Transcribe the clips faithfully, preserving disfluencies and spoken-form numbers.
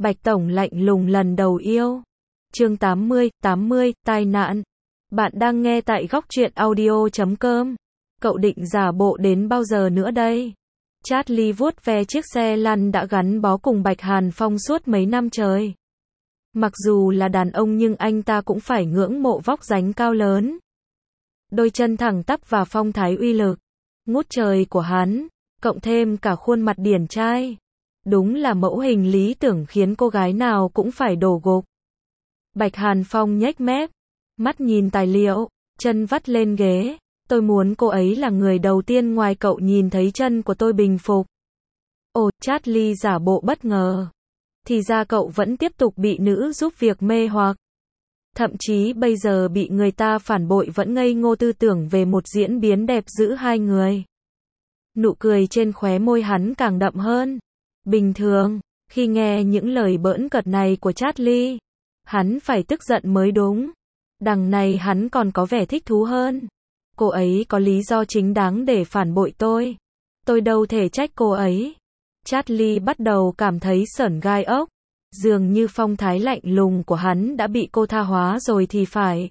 Bạch Tổng lạnh lùng lần đầu yêu. Chương tám mươi, tám mươi, tai nạn. Bạn đang nghe tại góc truyện audio chấm com. Cậu định giả bộ đến bao giờ nữa đây? Charlie vuốt ve chiếc xe lăn đã gắn bó cùng Bạch Hàn Phong suốt mấy năm trời. Mặc dù là đàn ông nhưng anh ta cũng phải ngưỡng mộ vóc dáng cao lớn, đôi chân thẳng tắp và phong thái uy lực ngút trời của hắn, cộng thêm cả khuôn mặt điển trai. Đúng là mẫu hình lý tưởng khiến cô gái nào cũng phải đổ gục. Bạch Hàn Phong nhếch mép, mắt nhìn tài liệu, chân vắt lên ghế. Tôi muốn cô ấy là người đầu tiên ngoài cậu nhìn thấy chân của tôi bình phục. Ồ, Charlie giả bộ bất ngờ. Thì ra cậu vẫn tiếp tục bị nữ giúp việc mê hoặc. Thậm chí bây giờ bị người ta phản bội vẫn ngây ngô tư tưởng về một diễn biến đẹp giữa hai người. Nụ cười trên khóe môi hắn càng đậm hơn. Bình thường, khi nghe những lời bỡn cợt này của Charlie, hắn phải tức giận mới đúng. Đằng này hắn còn có vẻ thích thú hơn. Cô ấy có lý do chính đáng để phản bội tôi. Tôi đâu thể trách cô ấy. Charlie bắt đầu cảm thấy sởn gai ốc. Dường như phong thái lạnh lùng của hắn đã bị cô tha hóa rồi thì phải.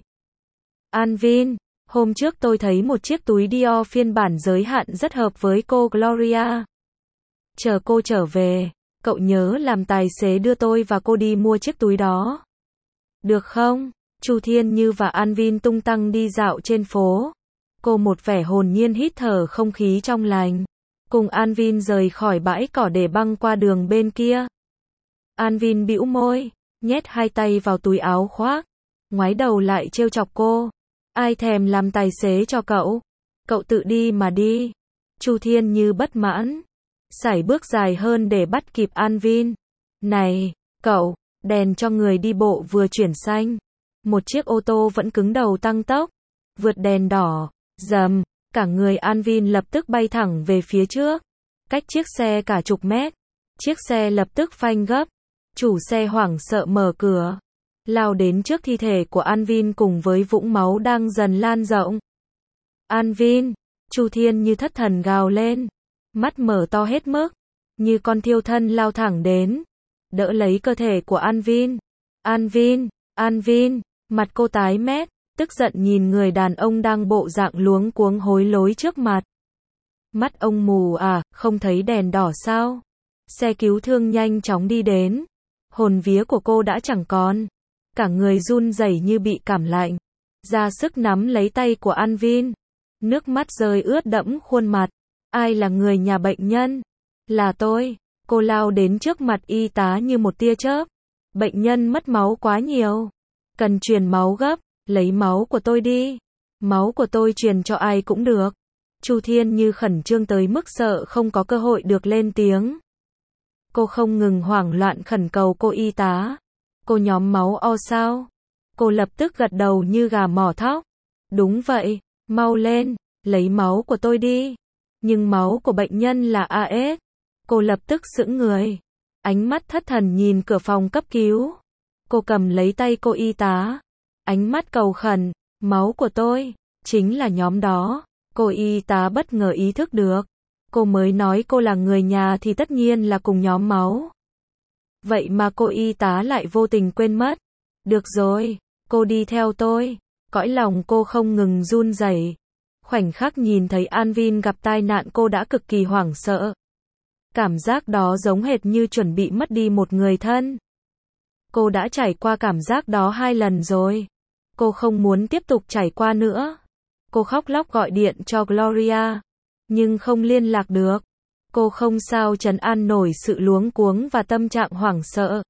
Anvin, hôm trước tôi thấy một chiếc túi Dior phiên bản giới hạn rất hợp với cô Gloria. Chờ cô trở về, cậu nhớ làm tài xế đưa tôi và cô đi mua chiếc túi đó. Được không? Chu Thiên Như và Anvin tung tăng đi dạo trên phố. Cô một vẻ hồn nhiên hít thở không khí trong lành. Cùng Anvin rời khỏi bãi cỏ để băng qua đường bên kia. Anvin bĩu môi, nhét hai tay vào túi áo khoác, ngoái đầu lại trêu chọc cô. Ai thèm làm tài xế cho cậu? Cậu tự đi mà đi. Chu Thiên Như bất mãn, sải bước dài hơn để bắt kịp Anvin. Này, cậu, đèn cho người đi bộ vừa chuyển xanh. Một chiếc ô tô vẫn cứng đầu tăng tốc, vượt đèn đỏ, rầm, cả người Anvin lập tức bay thẳng về phía trước, cách chiếc xe cả chục mét. Chiếc xe lập tức phanh gấp, chủ xe hoảng sợ mở cửa, lao đến trước thi thể của Anvin cùng với vũng máu đang dần lan rộng. Anvin, Chu Thiên Như thất thần gào lên, mắt mở to hết mức, như con thiêu thân lao thẳng đến, đỡ lấy cơ thể của Anvin. Anvin, Anvin, mặt cô tái mét, tức giận nhìn người đàn ông đang bộ dạng luống cuống hối lối trước mặt. Mắt ông mù à, không thấy đèn đỏ sao? Xe cứu thương nhanh chóng đi đến. Hồn vía của cô đã chẳng còn. Cả người run rẩy như bị cảm lạnh. Ra sức nắm lấy tay của Anvin. Nước mắt rơi ướt đẫm khuôn mặt. Ai là người nhà bệnh nhân? Là tôi. Cô lao đến trước mặt y tá như một tia chớp. Bệnh nhân mất máu quá nhiều. Cần truyền máu gấp. Lấy máu của tôi đi. Máu của tôi truyền cho ai cũng được. Chu Thiên Như khẩn trương tới mức sợ không có cơ hội được lên tiếng. Cô không ngừng hoảng loạn khẩn cầu cô y tá. Cô nhóm máu O sao? Cô lập tức gật đầu như gà mỏ thóc. Đúng vậy, mau lên, lấy máu của tôi đi. Nhưng máu của bệnh nhân là a ét. Cô lập tức sững người. Ánh mắt thất thần nhìn cửa phòng cấp cứu. Cô cầm lấy tay cô y tá. Ánh mắt cầu khẩn, máu của tôi, chính là nhóm đó. Cô y tá bất ngờ ý thức được. Cô mới nói cô là người nhà thì tất nhiên là cùng nhóm máu. Vậy mà cô y tá lại vô tình quên mất. Được rồi, cô đi theo tôi. Cõi lòng cô không ngừng run rẩy. Khoảnh khắc nhìn thấy Anvin gặp tai nạn cô đã cực kỳ hoảng sợ. Cảm giác đó giống hệt như chuẩn bị mất đi một người thân. Cô đã trải qua cảm giác đó hai lần rồi. Cô không muốn tiếp tục trải qua nữa. Cô khóc lóc gọi điện cho Gloria. Nhưng không liên lạc được. Cô không sao trấn an nổi sự luống cuống và tâm trạng hoảng sợ.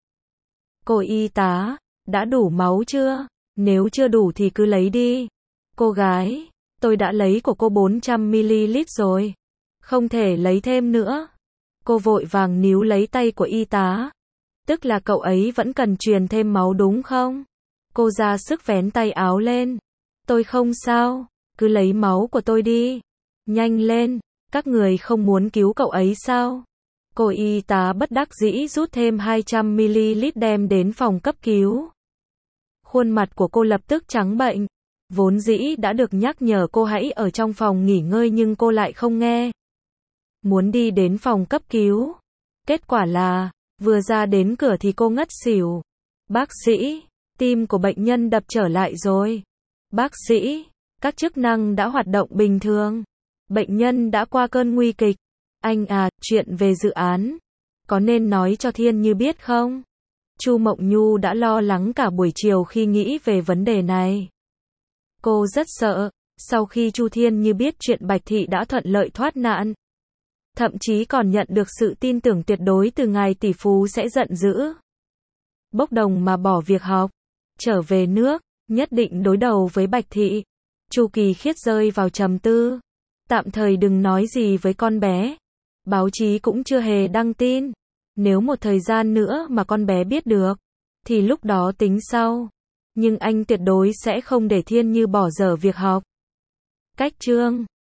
Cô y tá, đã đủ máu chưa? Nếu chưa đủ thì cứ lấy đi. Cô gái, tôi đã lấy của cô bốn trăm mi li lít rồi. Không thể lấy thêm nữa. Cô vội vàng níu lấy tay của y tá. Tức là cậu ấy vẫn cần truyền thêm máu đúng không? Cô ra sức vén tay áo lên. Tôi không sao, cứ lấy máu của tôi đi. Nhanh lên, các người không muốn cứu cậu ấy sao? Cô y tá bất đắc dĩ rút thêm hai trăm mi li lít đem đến phòng cấp cứu. Khuôn mặt của cô lập tức trắng bệnh. Vốn dĩ đã được nhắc nhở cô hãy ở trong phòng nghỉ ngơi nhưng cô lại không nghe. Muốn đi đến phòng cấp cứu. Kết quả là, Vừa ra đến cửa thì cô ngất xỉu. Bác sĩ, tim của bệnh nhân đập trở lại rồi. Bác sĩ, các chức năng đã hoạt động bình thường. Bệnh nhân đã qua cơn nguy kịch. Anh à, chuyện về dự án, có nên nói cho Thiên Như biết không? Chu Mộng Nhu đã lo lắng cả buổi chiều khi nghĩ về vấn đề này. Cô rất sợ, sau khi Chu Thiên Như biết chuyện Bạch Thị đã thuận lợi thoát nạn, thậm chí còn nhận được sự tin tưởng tuyệt đối từ ngài tỷ phú sẽ giận dữ. Bốc đồng mà bỏ việc học, trở về nước, nhất định đối đầu với Bạch Thị. Chu Kỳ Khiết rơi vào trầm tư. Tạm thời đừng nói gì với con bé. Báo chí cũng chưa hề đăng tin. Nếu một thời gian nữa mà con bé biết được, thì lúc đó tính sau. Nhưng anh tuyệt đối sẽ không để Thiên Như bỏ dở việc học. Cách chương